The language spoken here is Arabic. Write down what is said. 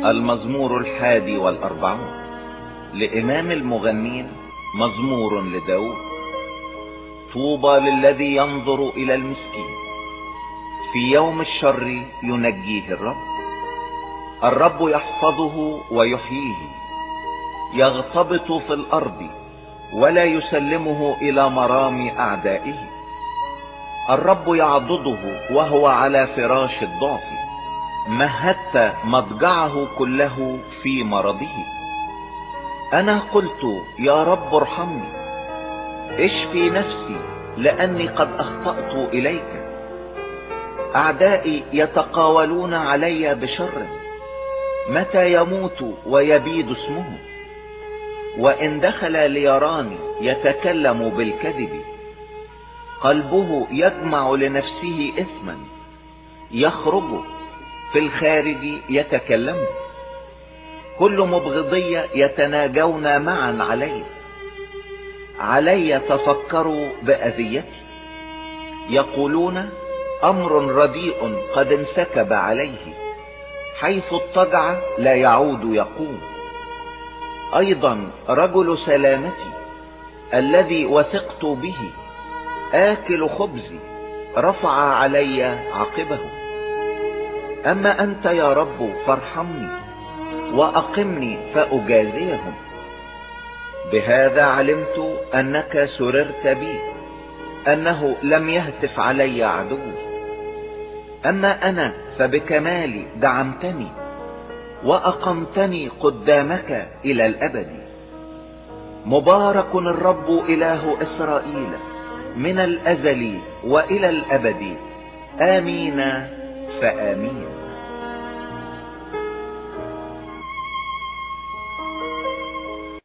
المزمور 41 لإمام المغنين، مزمور لداود. طوبى للذي ينظر إلى المسكين، في يوم الشر ينجيه الرب. الرب يحفظه ويحييه، يغتبط في الأرض ولا يسلمه إلى مرام أعدائه. الرب يعضده وهو على فراش الضعف، مهدت مضجعه كله في مرضه. أنا قلت يا رب ارحمني، اشفي نفسي لأني قد أخطأت إليك. أعدائي يتقاولون علي بشر، متى يموت ويبيد اسمه. وإن دخل ليراني يتكلم بالكذب، قلبه يجمع لنفسه إثما، يخرج في الخارج يتكلم. كل مبغضي يتناجون معا علي تفكروا بأذيتي. يقولون أمر رديء قد انسكب عليه، حيث اضطجع لا يعود يقوم. أيضا رجل سلامتي الذي وثقت به، آكل خبزي، رفع علي عقبه. أما أنت يا رب فارحمني وأقمني فأجازيهم. بهذا علمت أنك سررت بي، أنه لم يهتف علي عدو. أما أنا فبكمالي دعمتني، وأقمتني قدامك إلى الأبد. مبارك الرب إله إسرائيل من الأزل وإلى الأبد. آمين فآمين.